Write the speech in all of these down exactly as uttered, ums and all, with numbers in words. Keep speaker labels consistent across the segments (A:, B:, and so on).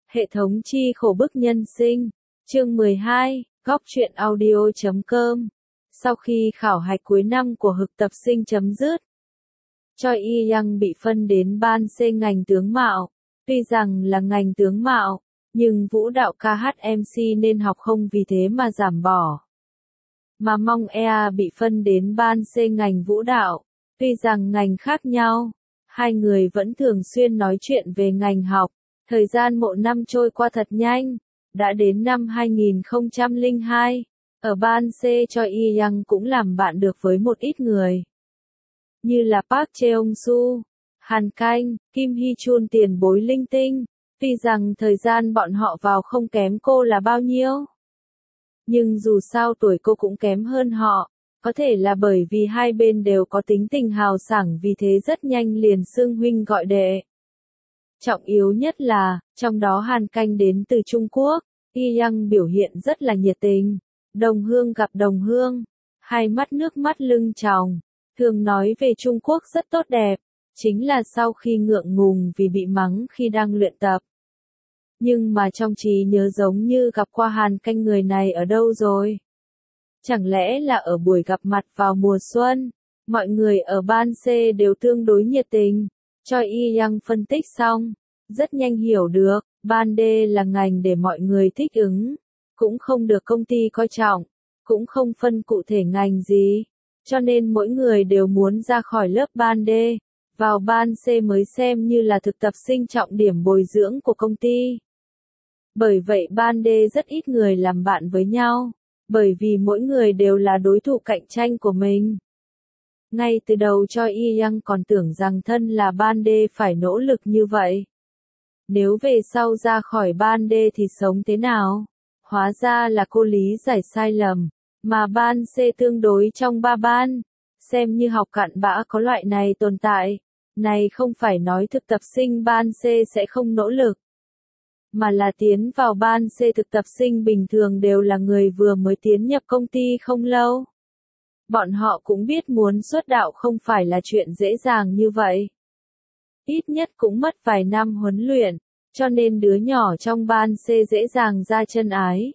A: Hệ thống chi khổ bức nhân sinh. Chương mười hai, Góc truyện audio chấm com. Sau khi khảo hạch cuối năm của thực tập sinh chấm dứt, Choi Yi-young bị phân đến ban C ngành tướng mạo. Tuy rằng là ngành tướng mạo, nhưng vũ đạo ca hát em xê nên học không vì thế mà giảm bỏ. Mà Mong Ea bị phân đến ban C ngành vũ đạo. Tuy rằng ngành khác nhau, hai người vẫn thường xuyên nói chuyện về ngành học. Thời gian một năm trôi qua thật nhanh, đã đến năm hai nghìn không trăm lẻ hai, ở ban C Choi Yi-young cũng làm bạn được với một ít người. Như là Park Cheong-su, Hàn Canh, Kim Hee-chun tiền bối linh tinh, tuy rằng thời gian bọn họ vào không kém cô là bao nhiêu. Nhưng dù sao tuổi cô cũng kém hơn họ, có thể là bởi vì hai bên đều có tính tình hào sảng vì thế rất nhanh liền xưng huynh gọi đệ. Trọng yếu nhất là, trong đó Hàn Canh đến từ Trung Quốc, Yi-young biểu hiện rất là nhiệt tình, đồng hương gặp đồng hương, hai mắt nước mắt lưng tròng, thường nói về Trung Quốc rất tốt đẹp, chính là sau khi ngượng ngùng vì bị mắng khi đang luyện tập. Nhưng mà trong trí nhớ giống như gặp qua Hàn Canh người này ở đâu rồi? Chẳng lẽ là ở buổi gặp mặt vào mùa xuân, mọi người ở ban C đều tương đối nhiệt tình. Choi Yi-young phân tích xong, rất nhanh hiểu được, ban D là ngành để mọi người thích ứng, cũng không được công ty coi trọng, cũng không phân cụ thể ngành gì, cho nên mỗi người đều muốn ra khỏi lớp ban D, vào ban C mới xem như là thực tập sinh trọng điểm bồi dưỡng của công ty. Bởi vậy ban D rất ít người làm bạn với nhau, bởi vì mỗi người đều là đối thủ cạnh tranh của mình. Ngay từ đầu Choi Yi-young còn tưởng rằng thân là ban D phải nỗ lực như vậy. Nếu về sau ra khỏi ban D thì sống thế nào? Hóa ra là cô lý giải sai lầm, mà ban C tương đối trong ba ban, xem như học cặn bã có loại này tồn tại. Này không phải nói thực tập sinh ban C sẽ không nỗ lực, mà là tiến vào ban C thực tập sinh bình thường đều là người vừa mới tiến nhập công ty không lâu. Bọn họ cũng biết muốn xuất đạo không phải là chuyện dễ dàng như vậy. Ít nhất cũng mất vài năm huấn luyện, cho nên đứa nhỏ trong ban C dễ dàng ra chân ái.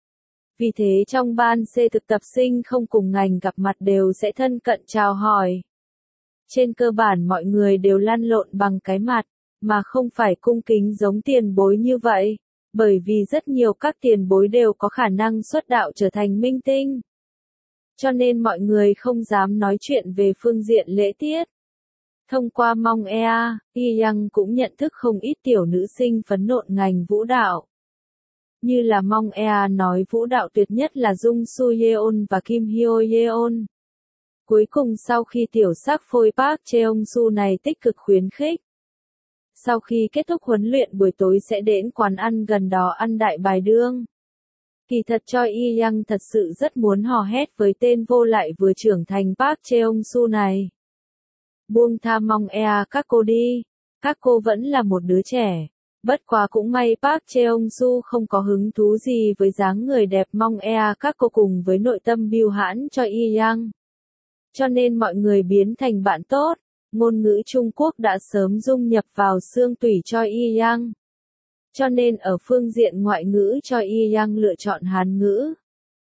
A: Vì thế trong ban C thực tập sinh không cùng ngành gặp mặt đều sẽ thân cận chào hỏi. Trên cơ bản mọi người đều lăn lộn bằng cái mặt, mà không phải cung kính giống tiền bối như vậy, bởi vì rất nhiều các tiền bối đều có khả năng xuất đạo trở thành minh tinh. Cho nên mọi người không dám nói chuyện về phương diện lễ tiết. Thông qua Mong Ea, Yi-young cũng nhận thức không ít tiểu nữ sinh phấn nộ ngành vũ đạo. Như là Mong Ea nói vũ đạo tuyệt nhất là Jung Soo Yeon và Kim Hyo Yeon. Cuối cùng sau khi tiểu sắc phôi Park Cheong-su này tích cực khuyến khích. Sau khi kết thúc huấn luyện buổi tối sẽ đến quán ăn gần đó ăn đại bài đương. Kỳ thật Choi Yi-young thật sự rất muốn hò hét với tên vô lại vừa trưởng thành Park Cheong-su này. Buông tha Mong Ea các cô đi, các cô vẫn là một đứa trẻ. Bất quá cũng may Park Cheong-su không có hứng thú gì với dáng người đẹp Mong Ea các cô cùng với nội tâm biêu hãn Choi Yi-young. Cho nên mọi người biến thành bạn tốt, ngôn ngữ Trung Quốc đã sớm dung nhập vào xương tủy Choi Yi-young. Cho nên ở phương diện ngoại ngữ Choi Yi-young lựa chọn Hán ngữ.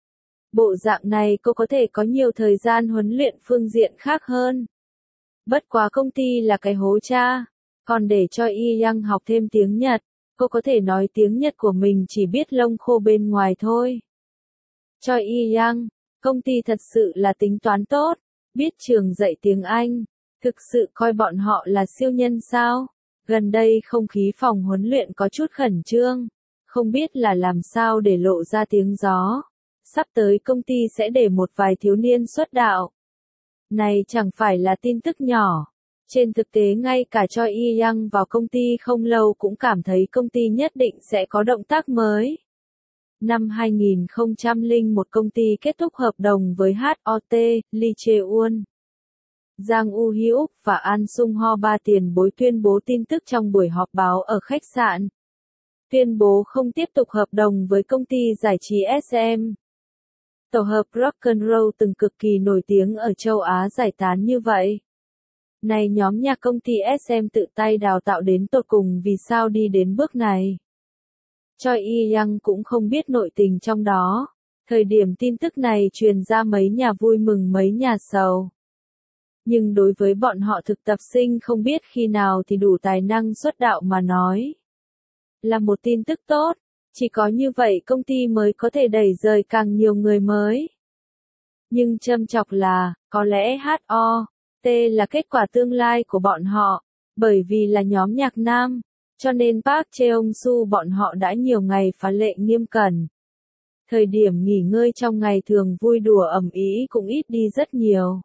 A: Bộ dạng này cô có thể có nhiều thời gian huấn luyện phương diện khác hơn. Bất quá công ty là cái hố cha, còn để Choi Yi-young học thêm tiếng Nhật, cô có thể nói tiếng Nhật của mình chỉ biết lông khô bên ngoài thôi. Choi Yi-young, công ty thật sự là tính toán tốt, biết trường dạy tiếng Anh, thực sự coi bọn họ là siêu nhân sao? Gần đây không khí phòng huấn luyện có chút khẩn trương, không biết là làm sao để lộ ra tiếng gió. Sắp tới công ty sẽ để một vài thiếu niên xuất đạo. Này chẳng phải là tin tức nhỏ. Trên thực tế ngay cả Choi Yi-young vào công ty không lâu cũng cảm thấy công ty nhất định sẽ có động tác mới. Năm hai nghìn không trăm lẻ một công ty kết thúc hợp đồng với hát o tê, Lee Chae-won, Giang U-hyuk và An Sung-ho ba tiền bối tuyên bố tin tức trong buổi họp báo ở khách sạn. Tuyên bố không tiếp tục hợp đồng với công ty giải trí ét em. Tổ hợp rock'n'roll từng cực kỳ nổi tiếng ở châu Á giải tán như vậy. Này nhóm nhạc công ty ét em tự tay đào tạo đến tột cùng vì sao đi đến bước này. Choi Yi-young cũng không biết nội tình trong đó. Thời điểm tin tức này truyền ra mấy nhà vui mừng mấy nhà sầu. Nhưng đối với bọn họ thực tập sinh không biết khi nào thì đủ tài năng xuất đạo mà nói. Là một tin tức tốt, chỉ có như vậy công ty mới có thể đẩy rời càng nhiều người mới. Nhưng châm chọc là, có lẽ hát o tê là kết quả tương lai của bọn họ, bởi vì là nhóm nhạc nam, cho nên Park Cheong-su bọn họ đã nhiều ngày phá lệ nghiêm cẩn. Thời điểm nghỉ ngơi trong ngày thường vui đùa ầm ĩ cũng ít đi rất nhiều.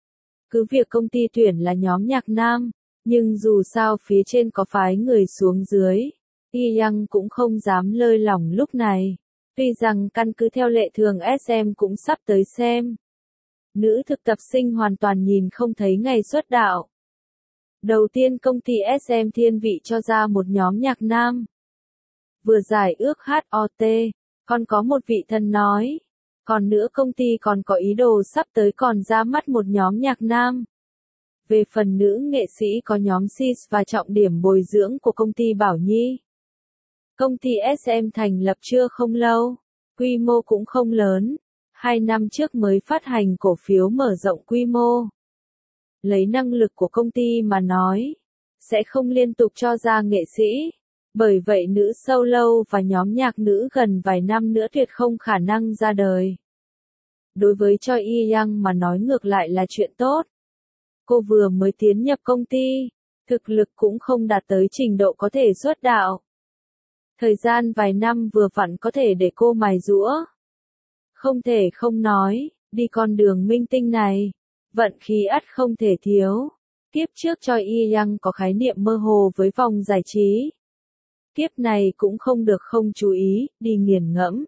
A: Cứ việc công ty tuyển là nhóm nhạc nam, nhưng dù sao phía trên có phái người xuống dưới, Yi-young cũng không dám lơi lỏng lúc này. Tuy rằng căn cứ theo lệ thường ét em cũng sắp tới xem. Nữ thực tập sinh hoàn toàn nhìn không thấy ngày xuất đạo. Đầu tiên công ty ét em thiên vị cho ra một nhóm nhạc nam. Vừa giải ước hát o tê, còn có một vị thân nói. Còn nữa công ty còn có ý đồ sắp tới còn ra mắt một nhóm nhạc nam. Về phần nữ nghệ sĩ có nhóm sis và trọng điểm bồi dưỡng của công ty Bảo Nhi. Công ty ét em thành lập chưa không lâu, quy mô cũng không lớn, hai năm trước mới phát hành cổ phiếu mở rộng quy mô. Lấy năng lực của công ty mà nói, sẽ không liên tục cho ra nghệ sĩ, bởi vậy nữ solo và nhóm nhạc nữ gần vài năm nữa tuyệt không khả năng ra đời. Đối với Choi Yi-young mà nói ngược lại là chuyện tốt. Cô vừa mới tiến nhập công ty, thực lực cũng không đạt tới trình độ có thể xuất đạo. Thời gian vài năm vừa vặn có thể để cô mài giũa. Không thể không nói, đi con đường minh tinh này, vận khí ắt không thể thiếu. Tiếp trước Choi Yi-young có khái niệm mơ hồ với vòng giải trí. Tiếp này cũng không được không chú ý, đi nghiền ngẫm.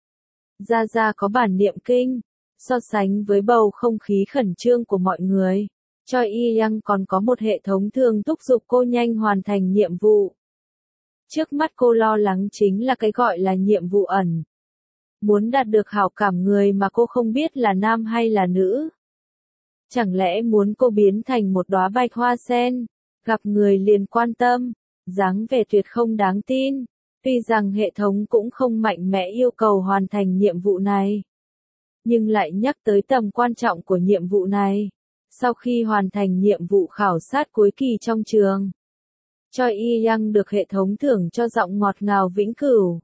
A: Gia Gia có bản niệm kinh, so sánh với bầu không khí khẩn trương của mọi người. Choi Yi-young còn có một hệ thống thường thúc giục cô nhanh hoàn thành nhiệm vụ. Trước mắt cô lo lắng chính là cái gọi là nhiệm vụ ẩn. Muốn đạt được hảo cảm người mà cô không biết là nam hay là nữ. Chẳng lẽ muốn cô biến thành một đóa bạch hoa sen, gặp người liền quan tâm, dáng vẻ tuyệt không đáng tin. Tuy rằng hệ thống cũng không mạnh mẽ yêu cầu hoàn thành nhiệm vụ này. Nhưng lại nhắc tới tầm quan trọng của nhiệm vụ này. Sau khi hoàn thành nhiệm vụ khảo sát cuối kỳ trong trường, Choi Yi-young được hệ thống thưởng cho giọng ngọt ngào vĩnh cửu.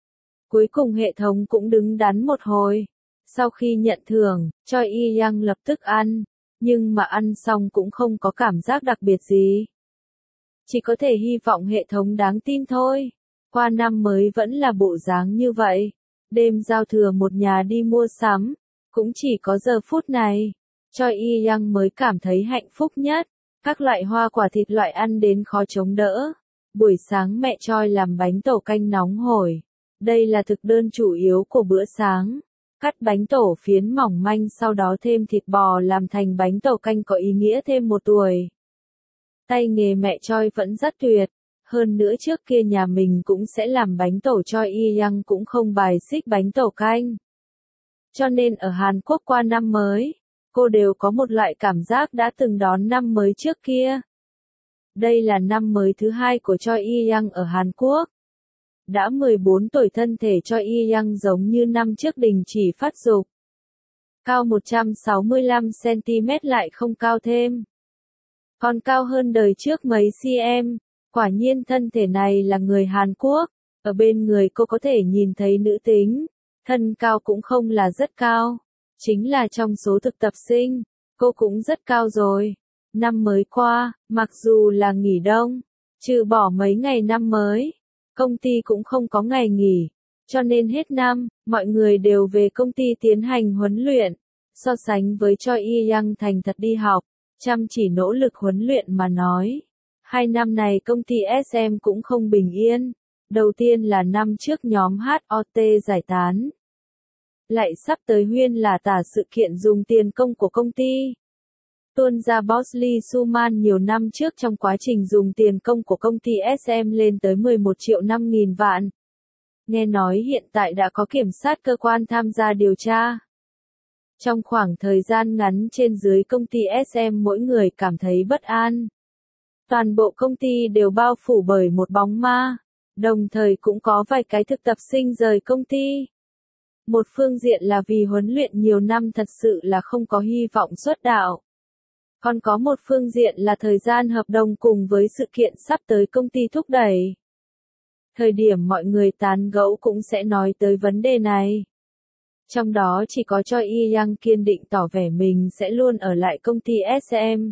A: Cuối cùng hệ thống cũng đứng đắn một hồi. Sau khi nhận thưởng, Choi Yi-young lập tức ăn, nhưng mà ăn xong cũng không có cảm giác đặc biệt gì. Chỉ có thể hy vọng hệ thống đáng tin thôi. Qua năm mới vẫn là bộ dáng như vậy. Đêm giao thừa một nhà đi mua sắm, cũng chỉ có giờ phút này. Choi Yi-young mới cảm thấy hạnh phúc nhất. Các loại hoa quả thịt loại ăn đến khó chống đỡ. Buổi sáng mẹ Choi làm bánh tổ canh nóng hổi. Đây là thực đơn chủ yếu của bữa sáng. Cắt bánh tổ phiến mỏng manh sau đó thêm thịt bò làm thành bánh tổ canh có ý nghĩa thêm một tuổi. Tay nghề mẹ Choi vẫn rất tuyệt. Hơn nữa trước kia nhà mình cũng sẽ làm bánh tổ. Choi Yi-young cũng không bài xích bánh tổ canh. Cho nên ở Hàn Quốc qua năm mới, cô đều có một loại cảm giác đã từng đón năm mới trước kia. Đây là năm mới thứ hai của Choi Yi-young ở Hàn Quốc. Đã mười bốn tuổi thân thể Choi Yi-young giống như năm trước đình chỉ phát dục. Cao một trăm sáu mươi lăm xăng ti mét lại không cao thêm. Còn cao hơn đời trước mấy cm. Quả nhiên thân thể này là người Hàn Quốc. Ở bên người cô có thể nhìn thấy nữ tính. Thân cao cũng không là rất cao. Chính là trong số thực tập sinh, cô cũng rất cao rồi. Năm mới qua, mặc dù là nghỉ đông, trừ bỏ mấy ngày năm mới, công ty cũng không có ngày nghỉ. Cho nên hết năm, mọi người đều về công ty tiến hành huấn luyện. So sánh với Choi Yi-young thành thật đi học, chăm chỉ nỗ lực huấn luyện mà nói. Hai năm này công ty ét em cũng không bình yên. Đầu tiên là năm trước nhóm hát o tê giải tán. Lại sắp tới huyên là tả sự kiện dùng tiền công của công ty. Tuôn ra boss Lee Soo-man nhiều năm trước trong quá trình dùng tiền công của công ty ét em lên tới mười một triệu năm nghìn vạn. Nghe nói hiện tại đã có kiểm sát cơ quan tham gia điều tra. Trong khoảng thời gian ngắn trên dưới công ty ét em mỗi người cảm thấy bất an. Toàn bộ công ty đều bao phủ bởi một bóng ma. Đồng thời cũng có vài cái thực tập sinh rời công ty. Một phương diện là vì huấn luyện nhiều năm thật sự là không có hy vọng xuất đạo. Còn có một phương diện là thời gian hợp đồng cùng với sự kiện sắp tới công ty thúc đẩy. Thời điểm mọi người tán gẫu cũng sẽ nói tới vấn đề này. Trong đó chỉ có Choi E-young kiên định tỏ vẻ mình sẽ luôn ở lại công ty ét em.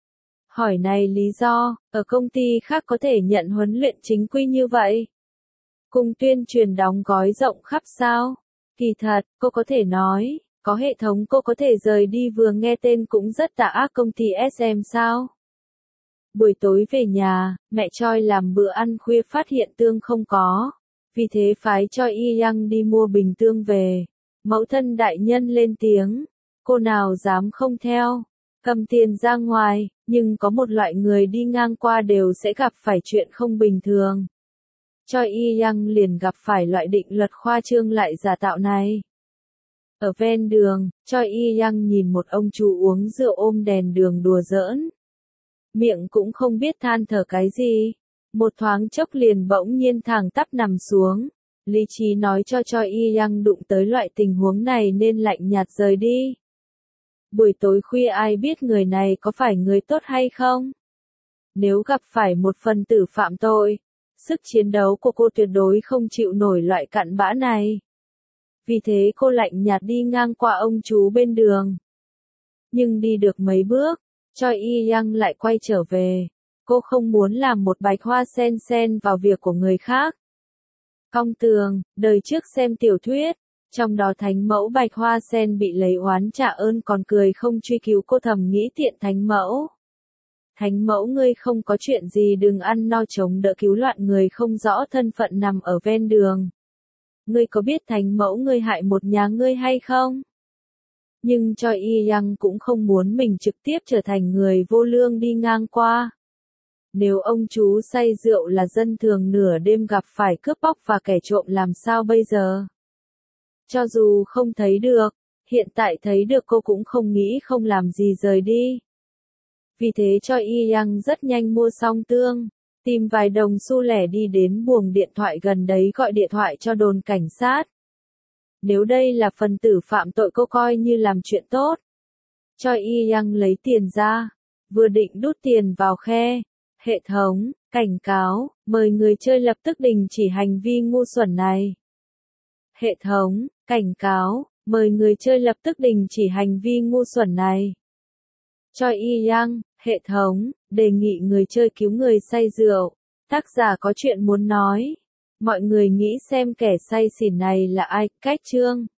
A: Hỏi này lý do, ở công ty khác có thể nhận huấn luyện chính quy như vậy. Cùng tuyên truyền đóng gói rộng khắp sao? Kỳ thật, cô có thể nói, có hệ thống cô có thể rời đi vừa nghe tên cũng rất tà ác công ty ét em sao? Buổi tối về nhà, mẹ Choi làm bữa ăn khuya phát hiện tương không có. Vì thế phái Choi E-young đi mua bình tương về. Mẫu thân đại nhân lên tiếng, cô nào dám không theo, cầm tiền ra ngoài, nhưng có một loại người đi ngang qua đều sẽ gặp phải chuyện không bình thường. Choi E-young liền gặp phải loại định luật khoa trương lại giả tạo này. Ở ven đường, Choi E-young nhìn một ông chú uống rượu ôm đèn đường đùa giỡn. Miệng cũng không biết than thở cái gì. Một thoáng chốc liền bỗng nhiên thẳng tắp nằm xuống. Lý trí nói cho Choi E-young đụng tới loại tình huống này nên lạnh nhạt rời đi. Buổi tối khuya ai biết người này có phải người tốt hay không? Nếu gặp phải một phần tử phạm tội, sức chiến đấu của cô tuyệt đối không chịu nổi loại cặn bã này. Vì thế cô lạnh nhạt đi ngang qua ông chú bên đường. Nhưng đi được mấy bước, Choi E-young lại quay trở về. Cô không muốn làm một bạch hoa sen sen vào việc của người khác. Cong tường, đời trước xem tiểu thuyết, trong đó thánh mẫu bạch hoa sen bị lấy oán trả ơn còn cười không truy cứu cô thầm nghĩ tiện thánh mẫu. Thánh mẫu ngươi không có chuyện gì đừng ăn no chống đỡ cứu loạn người không rõ thân phận nằm ở ven đường. Ngươi có biết thánh mẫu ngươi hại một nhà ngươi hay không? Nhưng Choi E-young cũng không muốn mình trực tiếp trở thành người vô lương đi ngang qua. Nếu ông chú say rượu là dân thường nửa đêm gặp phải cướp bóc và kẻ trộm làm sao bây giờ? Cho dù không thấy được, hiện tại thấy được cô cũng không nghĩ không làm gì rời đi. Vì thế Choi E-young rất nhanh mua xong tương, tìm vài đồng xu lẻ đi đến buồng điện thoại gần đấy gọi điện thoại cho đồn cảnh sát. Nếu đây là phần tử phạm tội cô coi như làm chuyện tốt. Choi E-young lấy tiền ra, vừa định đút tiền vào khe. Hệ thống, cảnh cáo, mời người chơi lập tức đình chỉ hành vi ngu xuẩn này. Hệ thống, cảnh cáo, mời người chơi lập tức đình chỉ hành vi ngu xuẩn này. Choi E-young, hệ thống, đề nghị người chơi cứu người say rượu. Tác giả có chuyện muốn nói. Mọi người nghĩ xem kẻ say xỉn này là ai, cách chương.